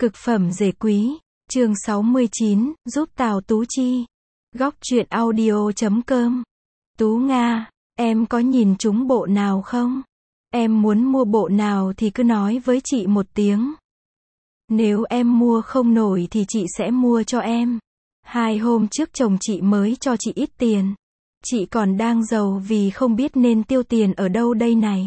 Cực phẩm rể quý, chương 69, giúp Tào Tú Chi. Góc truyện audio.com. Tú Nga, em có nhìn trúng bộ nào không? Em muốn mua bộ nào thì cứ nói với chị một tiếng. Nếu em mua không nổi thì chị sẽ mua cho em. 2 hôm trước chồng chị mới cho chị ít tiền. Chị còn đang giàu vì không biết nên tiêu tiền ở đâu đây này.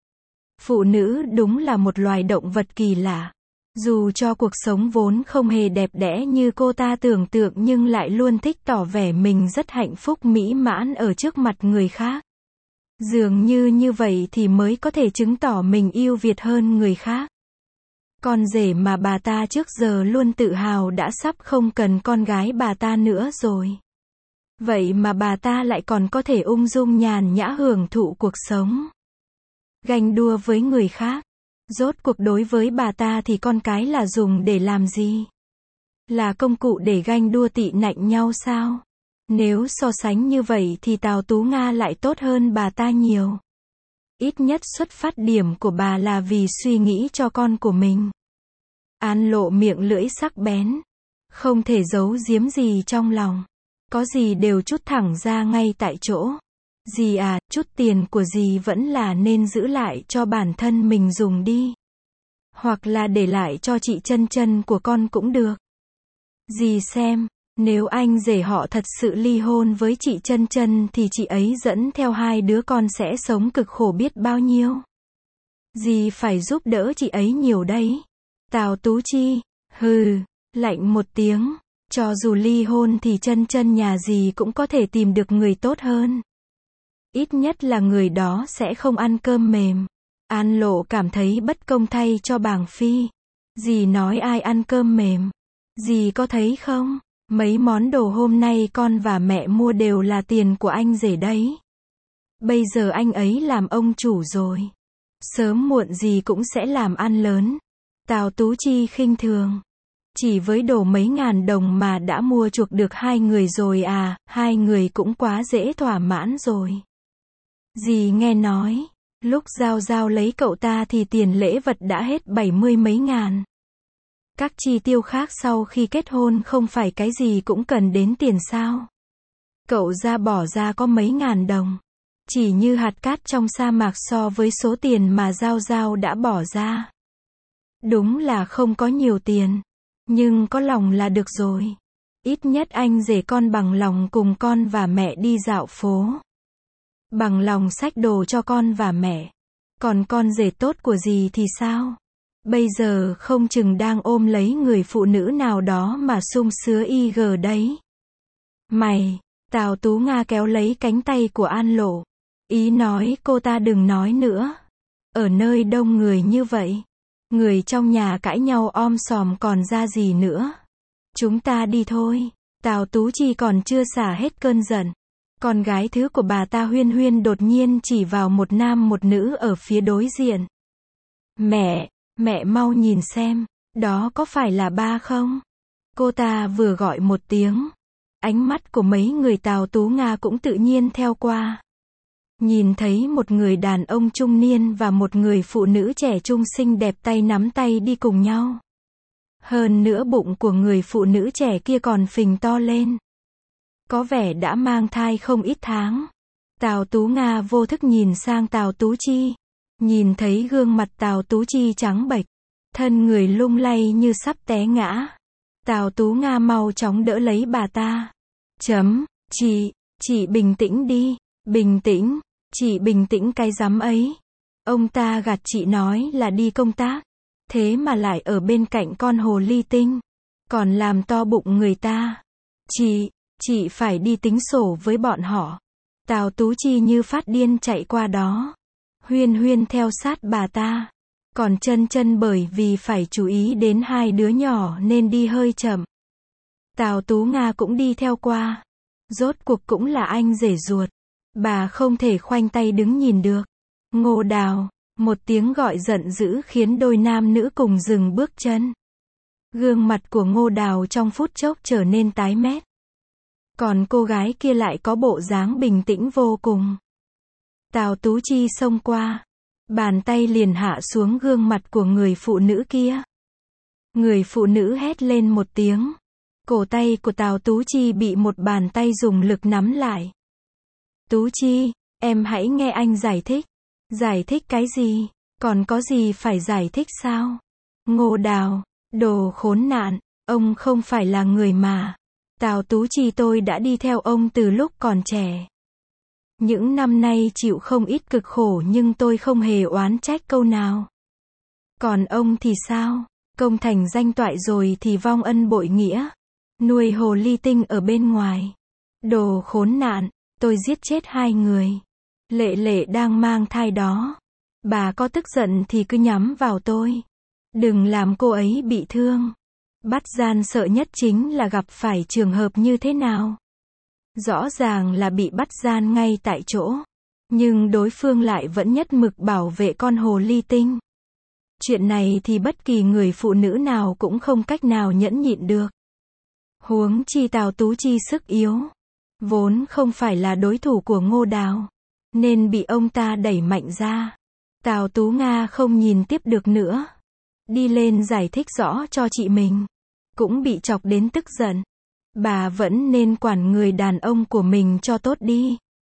Phụ nữ đúng là một loài động vật kỳ lạ. Dù cho cuộc sống vốn không hề đẹp đẽ như cô ta tưởng tượng nhưng lại luôn thích tỏ vẻ mình rất hạnh phúc mỹ mãn ở trước mặt người khác. Dường như vậy thì mới có thể chứng tỏ mình ưu việt hơn người khác. Con rể mà bà ta trước giờ luôn tự hào đã sắp không cần con gái bà ta nữa rồi. Vậy mà bà ta lại còn có thể ung dung nhàn nhã hưởng thụ cuộc sống. Ganh đua với người khác. Rốt cuộc đối với bà ta thì con cái là dùng để làm gì? Là công cụ để ganh đua tị nạnh nhau sao? Nếu so sánh như vậy thì Tào Tú Nga lại tốt hơn bà ta nhiều. Ít nhất xuất phát điểm của bà là vì suy nghĩ cho con của mình. An lộ miệng lưỡi sắc bén. Không thể giấu giếm gì trong lòng. Có gì đều trút thẳng ra ngay tại chỗ. Dì à, chút tiền của dì vẫn là nên giữ lại cho bản thân mình dùng đi. Hoặc là để lại cho chị Chân Chân của con cũng được. Dì xem, nếu anh rể họ thật sự ly hôn với chị Chân Chân thì chị ấy dẫn theo 2 đứa con sẽ sống cực khổ biết bao nhiêu. Dì phải giúp đỡ chị ấy nhiều đấy. Tào Tú Chi, hừ, lạnh một tiếng, cho dù ly hôn thì Chân Chân nhà dì cũng có thể tìm được người tốt hơn. Ít nhất là người đó sẽ không ăn cơm mềm. An Lộ cảm thấy bất công thay cho bàng phi. Dì nói ai ăn cơm mềm? Dì có thấy không? Mấy món đồ hôm nay con và mẹ mua đều là tiền của anh rể đấy. Bây giờ anh ấy làm ông chủ rồi. Sớm muộn gì cũng sẽ làm ăn lớn. Tào Tú Chi khinh thường. Chỉ với đồ mấy ngàn đồng mà đã mua chuộc được 2 người rồi à, 2 người cũng quá dễ thỏa mãn rồi. Dì nghe nói, lúc Giao Giao lấy cậu ta thì tiền lễ vật đã hết 70 mấy ngàn. Các chi tiêu khác sau khi kết hôn không phải cái gì cũng cần đến tiền sao. Cậu ra bỏ ra có mấy ngàn đồng. Chỉ như hạt cát trong sa mạc so với số tiền mà Giao Giao đã bỏ ra. Đúng là không có nhiều tiền. Nhưng có lòng là được rồi. Ít nhất anh rể con bằng lòng cùng con và mẹ đi dạo phố. Bằng lòng xách đồ cho con và mẹ. Còn con rể tốt của dì thì sao? Bây giờ không chừng đang ôm lấy người phụ nữ nào đó mà sung sứa IG đấy. Mày, Tào Tú Nga kéo lấy cánh tay của An Lộ. Ý nói cô ta đừng nói nữa. Ở nơi đông người như vậy. Người trong nhà cãi nhau om sòm còn ra gì nữa. Chúng ta đi thôi. Tào Tú Chi còn chưa xả hết cơn giận. Con gái thứ của bà ta Huyên Huyên đột nhiên chỉ vào một nam một nữ ở phía đối diện. Mẹ mau nhìn xem, đó có phải là ba không? Cô ta vừa gọi một tiếng. Ánh mắt của mấy người Tào Tú Nga cũng tự nhiên theo qua. Nhìn thấy một người đàn ông trung niên và một người phụ nữ trẻ trung xinh đẹp tay nắm tay đi cùng nhau. Hơn nữa bụng của người phụ nữ trẻ kia còn phình to lên. Có vẻ đã mang thai không ít tháng. Tào Tú Nga vô thức nhìn sang Tào Tú Chi. Nhìn thấy gương mặt Tào Tú Chi trắng bệch. Thân người lung lay như sắp té ngã. Tào Tú Nga mau chóng đỡ lấy bà ta. Chị bình tĩnh đi. Bình tĩnh. Chị bình tĩnh cái rắm ấy. Ông ta gạt chị nói là đi công tác. Thế mà lại ở bên cạnh con hồ ly tinh. Còn làm to bụng người ta. Chị phải đi tính sổ với bọn họ. Tào Tú Chi như phát điên chạy qua đó. Huyên Huyên theo sát bà ta. Còn Chân Chân bởi vì phải chú ý đến 2 đứa nhỏ nên đi hơi chậm. Tào Tú Nga cũng đi theo qua. Rốt cuộc cũng là anh rể ruột. Bà không thể khoanh tay đứng nhìn được. Ngô Đào, một tiếng gọi giận dữ khiến đôi nam nữ cùng dừng bước chân. Gương mặt của Ngô Đào trong phút chốc trở nên tái mét. Còn cô gái kia lại có bộ dáng bình tĩnh vô cùng. Tào Tú Chi xông qua. Bàn tay liền hạ xuống gương mặt của người phụ nữ kia. Người phụ nữ hét lên một tiếng. Cổ tay của Tào Tú Chi bị một bàn tay dùng lực nắm lại. Tú Chi, em hãy nghe anh giải thích. Giải thích cái gì? Còn có gì phải giải thích sao? Ngô Đào, đồ khốn nạn, ông không phải là người mà. Tào Tú Chi, tôi đã đi theo ông từ lúc còn trẻ. Những năm nay chịu không ít cực khổ nhưng tôi không hề oán trách câu nào. Còn ông thì sao? Công thành danh toại rồi thì vong ân bội nghĩa. Nuôi hồ ly tinh ở bên ngoài. Đồ khốn nạn, tôi giết chết 2 người. Lệ Lệ đang mang thai đó. Bà có tức giận thì cứ nhắm vào tôi. Đừng làm cô ấy bị thương. Bắt gian sợ nhất chính là gặp phải trường hợp như thế nào. Rõ ràng là bị bắt gian ngay tại chỗ. Nhưng đối phương lại vẫn nhất mực bảo vệ con hồ ly tinh. Chuyện này thì bất kỳ người phụ nữ nào cũng không cách nào nhẫn nhịn được. Huống chi Tào Tú Chi sức yếu. Vốn không phải là đối thủ của Ngô Đào. Nên bị ông ta đẩy mạnh ra. Tào Tú Nga không nhìn tiếp được nữa. Đi lên giải thích rõ cho chị mình. Cũng bị chọc đến tức giận. Bà vẫn nên quản người đàn ông của mình cho tốt đi.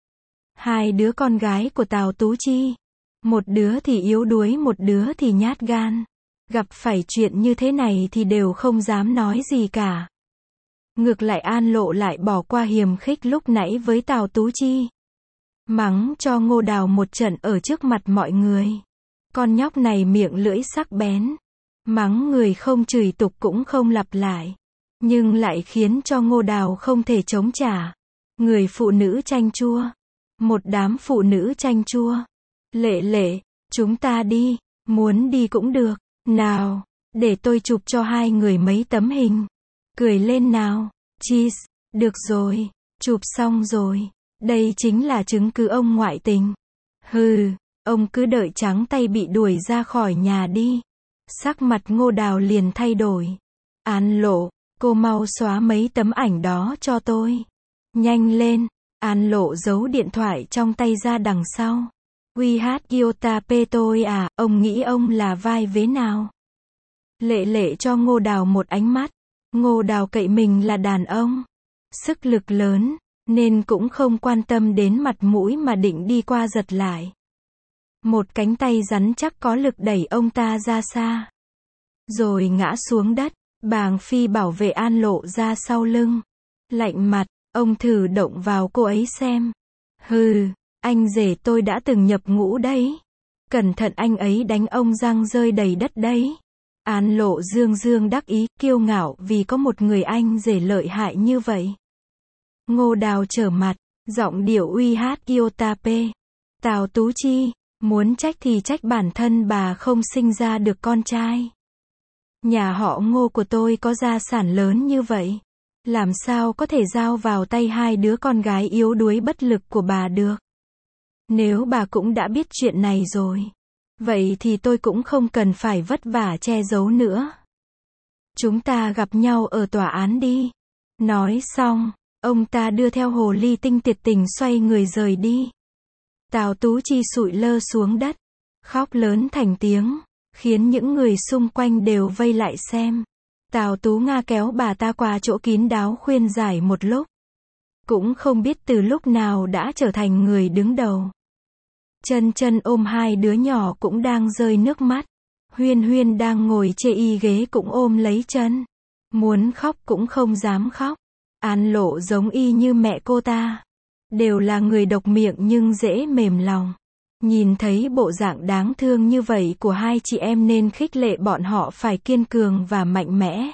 2 đứa con gái của Tào Tú Chi. Một đứa thì yếu đuối, một đứa thì nhát gan. Gặp phải chuyện như thế này thì đều không dám nói gì cả. Ngược lại An Lộ lại bỏ qua hiềm khích lúc nãy với Tào Tú Chi. Mắng cho Ngô Đào một trận ở trước mặt mọi người. Con nhóc này miệng lưỡi sắc bén. Mắng người không chửi tục cũng không lặp lại. Nhưng lại khiến cho Ngô Đào không thể chống trả. Người phụ nữ chanh chua. Một đám phụ nữ chanh chua. Lệ Lệ, chúng ta đi. Muốn đi cũng được. Nào, để tôi chụp cho 2 người mấy tấm hình. Cười lên nào. Cheese, được rồi. Chụp xong rồi. Đây chính là chứng cứ ông ngoại tình. Hừ, ông cứ đợi trắng tay bị đuổi ra khỏi nhà đi. Sắc mặt Ngô Đào liền thay đổi. An Lộ, cô mau xóa mấy tấm ảnh đó cho tôi. Nhanh lên. An Lộ giấu điện thoại trong tay ra đằng sau. Quy hát Iota P tôi à, ông nghĩ ông là vai vế nào? Lệ Lệ cho Ngô Đào một ánh mắt. Ngô Đào cậy mình là đàn ông. Sức lực lớn. Nên cũng không quan tâm đến mặt mũi mà định đi qua giật lại. Một cánh tay rắn chắc có lực đẩy ông ta ra xa. Rồi ngã xuống đất. Bàng Phi bảo vệ An Lộ ra sau lưng. Lạnh mặt, ông thử động vào cô ấy xem. Hừ, anh rể tôi đã từng nhập ngũ đấy. Cẩn thận anh ấy đánh ông răng rơi đầy đất đấy. An Lộ dương dương đắc ý, kiêu ngạo vì có một người anh rể lợi hại như vậy. Ngô Đào trở mặt, giọng điệu uy hát Iota P. Tào Tú Chi, muốn trách thì trách bản thân bà không sinh ra được con trai. Nhà họ Ngô của tôi có gia sản lớn như vậy. Làm sao có thể giao vào tay 2 đứa con gái yếu đuối bất lực của bà được. Nếu bà cũng đã biết chuyện này rồi. Vậy thì tôi cũng không cần phải vất vả che giấu nữa. Chúng ta gặp nhau ở tòa án đi. Nói xong, ông ta đưa theo hồ ly tinh tiệt tình xoay người rời đi. Tào Tú Chi sụi lơ xuống đất. Khóc lớn thành tiếng. Khiến những người xung quanh đều vây lại xem. Tào Tú Nga kéo bà ta qua chỗ kín đáo khuyên giải một lúc. Cũng không biết từ lúc nào đã trở thành người đứng đầu. Chân Chân ôm 2 đứa nhỏ cũng đang rơi nước mắt. Huyên Huyên đang ngồi chê y ghế cũng ôm lấy chân. Muốn khóc cũng không dám khóc. An Lộ giống y như mẹ cô ta. Đều là người độc miệng nhưng dễ mềm lòng. Nhìn thấy bộ dạng đáng thương như vậy của 2 chị em nên khích lệ bọn họ phải kiên cường và mạnh mẽ.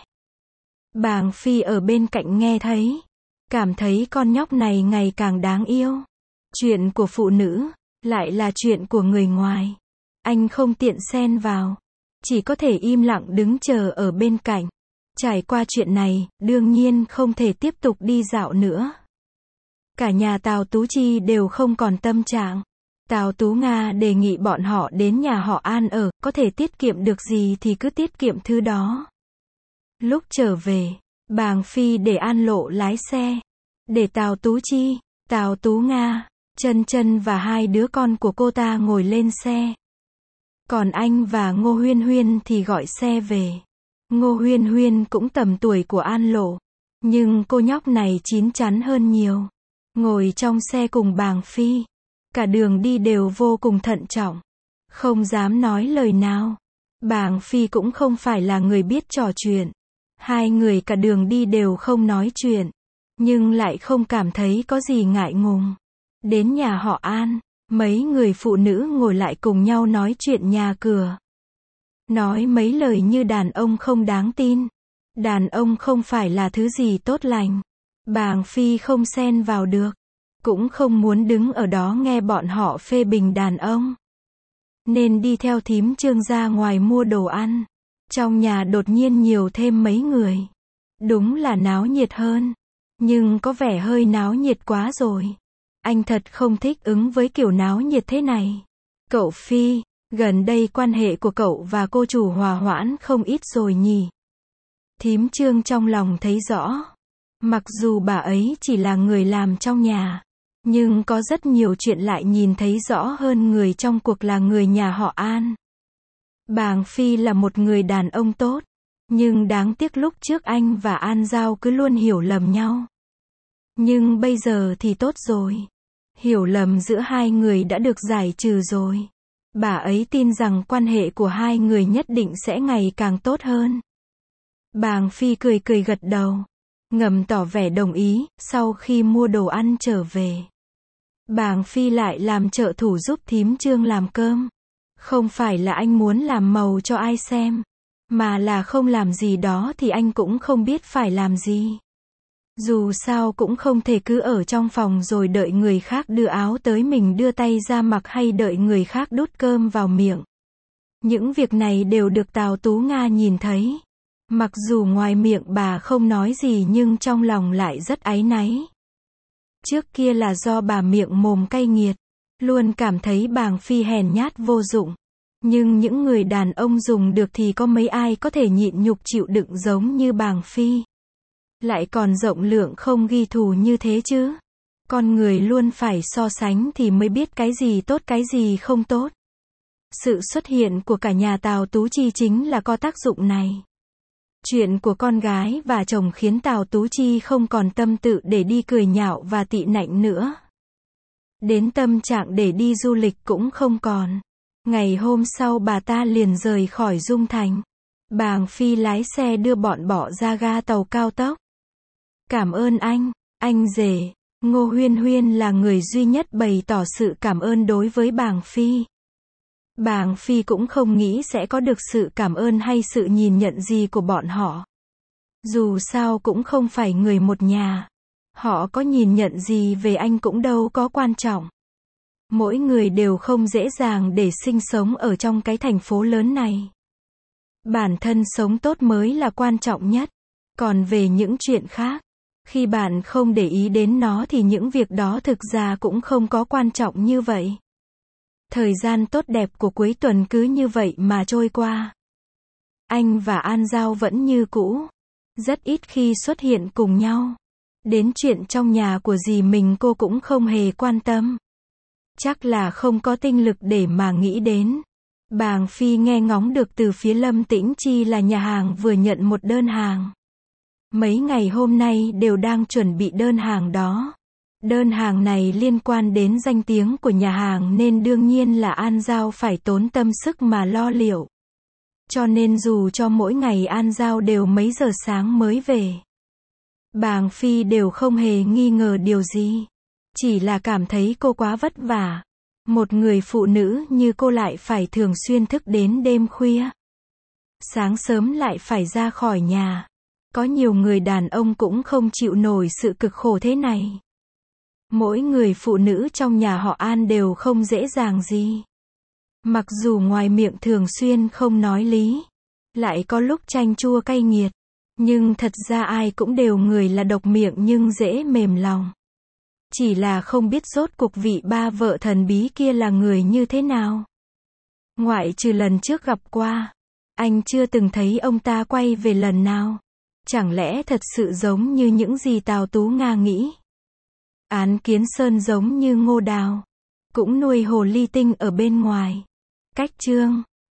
Bàng Phi ở bên cạnh nghe thấy. Cảm thấy con nhóc này ngày càng đáng yêu. Chuyện của phụ nữ, lại là chuyện của người ngoài. Anh không tiện xen vào. Chỉ có thể im lặng đứng chờ ở bên cạnh. Trải qua chuyện này, đương nhiên không thể tiếp tục đi dạo nữa. Cả nhà Tào Tú Chi đều không còn tâm trạng. Tào Tú Nga đề nghị bọn họ đến nhà họ An ở, có thể tiết kiệm được gì thì cứ tiết kiệm thứ đó. Lúc trở về, Bàng Phi để An Lộ lái xe. Để Tào Tú Chi, Tào Tú Nga, Chân Chân và 2 đứa con của cô ta ngồi lên xe. Còn anh và Ngô Huyên Huyên thì gọi xe về. Ngô Huyên Huyên cũng tầm tuổi của An Lộ. Nhưng cô nhóc này chín chắn hơn nhiều. Ngồi trong xe cùng Bàng Phi. Cả đường đi đều vô cùng thận trọng. Không dám nói lời nào. Bàng Phi cũng không phải là người biết trò chuyện. Hai người cả đường đi đều không nói chuyện. Nhưng lại không cảm thấy có gì ngại ngùng. Đến nhà họ An, mấy người phụ nữ ngồi lại cùng nhau nói chuyện nhà cửa. Nói mấy lời như đàn ông không đáng tin. Đàn ông không phải là thứ gì tốt lành. Bàng Phi không xen vào được. Cũng không muốn đứng ở đó nghe bọn họ phê bình đàn ông. Nên đi theo thím Trương ra ngoài mua đồ ăn. Trong nhà đột nhiên nhiều thêm mấy người. Đúng là náo nhiệt hơn. Nhưng có vẻ hơi náo nhiệt quá rồi. Anh thật không thích ứng với kiểu náo nhiệt thế này. Cậu Phi, gần đây quan hệ của cậu và cô chủ hòa hoãn không ít rồi nhỉ? Thím Trương trong lòng thấy rõ. Mặc dù bà ấy chỉ là người làm trong nhà. Nhưng có rất nhiều chuyện lại nhìn thấy rõ hơn người trong cuộc là người nhà họ An. Bàng Phi là một người đàn ông tốt. Nhưng đáng tiếc lúc trước anh và An Giao cứ luôn hiểu lầm nhau. Nhưng bây giờ thì tốt rồi. Hiểu lầm giữa hai người đã được giải trừ rồi. Bà ấy tin rằng quan hệ của hai người nhất định sẽ ngày càng tốt hơn. Bàng Phi cười cười gật đầu. Ngầm tỏ vẻ đồng ý. Sau khi mua đồ ăn trở về, Bàng Phi lại làm trợ thủ giúp thím Trương làm cơm. Không phải là anh muốn làm màu cho ai xem. Mà là không làm gì đó thì anh cũng không biết phải làm gì. Dù sao cũng không thể cứ ở trong phòng rồi đợi người khác đưa áo tới mình đưa tay ra mặc hay đợi người khác đút cơm vào miệng. Những việc này đều được Tào Tú Nga nhìn thấy. Mặc dù ngoài miệng bà không nói gì nhưng trong lòng lại rất áy náy. Trước kia là do bà miệng mồm cay nghiệt, luôn cảm thấy Bàng Phi hèn nhát vô dụng. Nhưng những người đàn ông dùng được thì có mấy ai có thể nhịn nhục chịu đựng giống như Bàng Phi. Lại còn rộng lượng không ghi thù như thế chứ. Con người luôn phải so sánh thì mới biết cái gì tốt cái gì không tốt. Sự xuất hiện của cả nhà Tào Tú Chi chính là có tác dụng này. Chuyện của con gái và chồng khiến Tào Tú Chi không còn tâm tự để đi cười nhạo và tị nạnh nữa. Đến tâm trạng để đi du lịch cũng không còn. Ngày hôm sau bà ta liền rời khỏi Dung Thành. Bàng Phi lái xe đưa bọn bỏ ra ga tàu cao tốc. Cảm ơn anh rể. Ngô Huyên Huyên là người duy nhất bày tỏ sự cảm ơn đối với Bàng Phi. Bàng Phi cũng không nghĩ sẽ có được sự cảm ơn hay sự nhìn nhận gì của bọn họ. Dù sao cũng không phải người một nhà. Họ có nhìn nhận gì về anh cũng đâu có quan trọng. Mỗi người đều không dễ dàng để sinh sống ở trong cái thành phố lớn này. Bản thân sống tốt mới là quan trọng nhất. Còn về những chuyện khác, khi bạn không để ý đến nó thì những việc đó thực ra cũng không có quan trọng như vậy. Thời gian tốt đẹp của cuối tuần cứ như vậy mà trôi qua. Anh và An Giao vẫn như cũ. Rất ít khi xuất hiện cùng nhau. Đến chuyện trong nhà của dì mình cô cũng không hề quan tâm. Chắc là không có tinh lực để mà nghĩ đến. Bàng Phi nghe ngóng được từ phía Lâm Tĩnh Chi là nhà hàng vừa nhận một đơn hàng. Mấy ngày hôm nay đều đang chuẩn bị đơn hàng đó. Đơn hàng này liên quan đến danh tiếng của nhà hàng nên đương nhiên là An Giao phải tốn tâm sức mà lo liệu. Cho nên dù cho mỗi ngày An Giao đều mấy giờ sáng mới về, Bàng Phi đều không hề nghi ngờ điều gì. Chỉ là cảm thấy cô quá vất vả. Một người phụ nữ như cô lại phải thường xuyên thức đến đêm khuya. Sáng sớm lại phải ra khỏi nhà. Có nhiều người đàn ông cũng không chịu nổi sự cực khổ thế này. Mỗi người phụ nữ trong nhà họ An đều không dễ dàng gì. Mặc dù ngoài miệng thường xuyên không nói lý, lại có lúc chanh chua cay nghiệt, nhưng thật ra ai cũng đều người là độc miệng nhưng dễ mềm lòng. Chỉ là không biết rốt cuộc vị ba vợ thần bí kia là người như thế nào. Ngoại trừ lần trước gặp qua, anh chưa từng thấy ông ta quay về lần nào. Chẳng lẽ thật sự giống như những gì Tào Tú Nga nghĩ? Án Kiến Sơn giống như Ngô Đào, cũng nuôi hồ ly tinh ở bên ngoài. Cách chương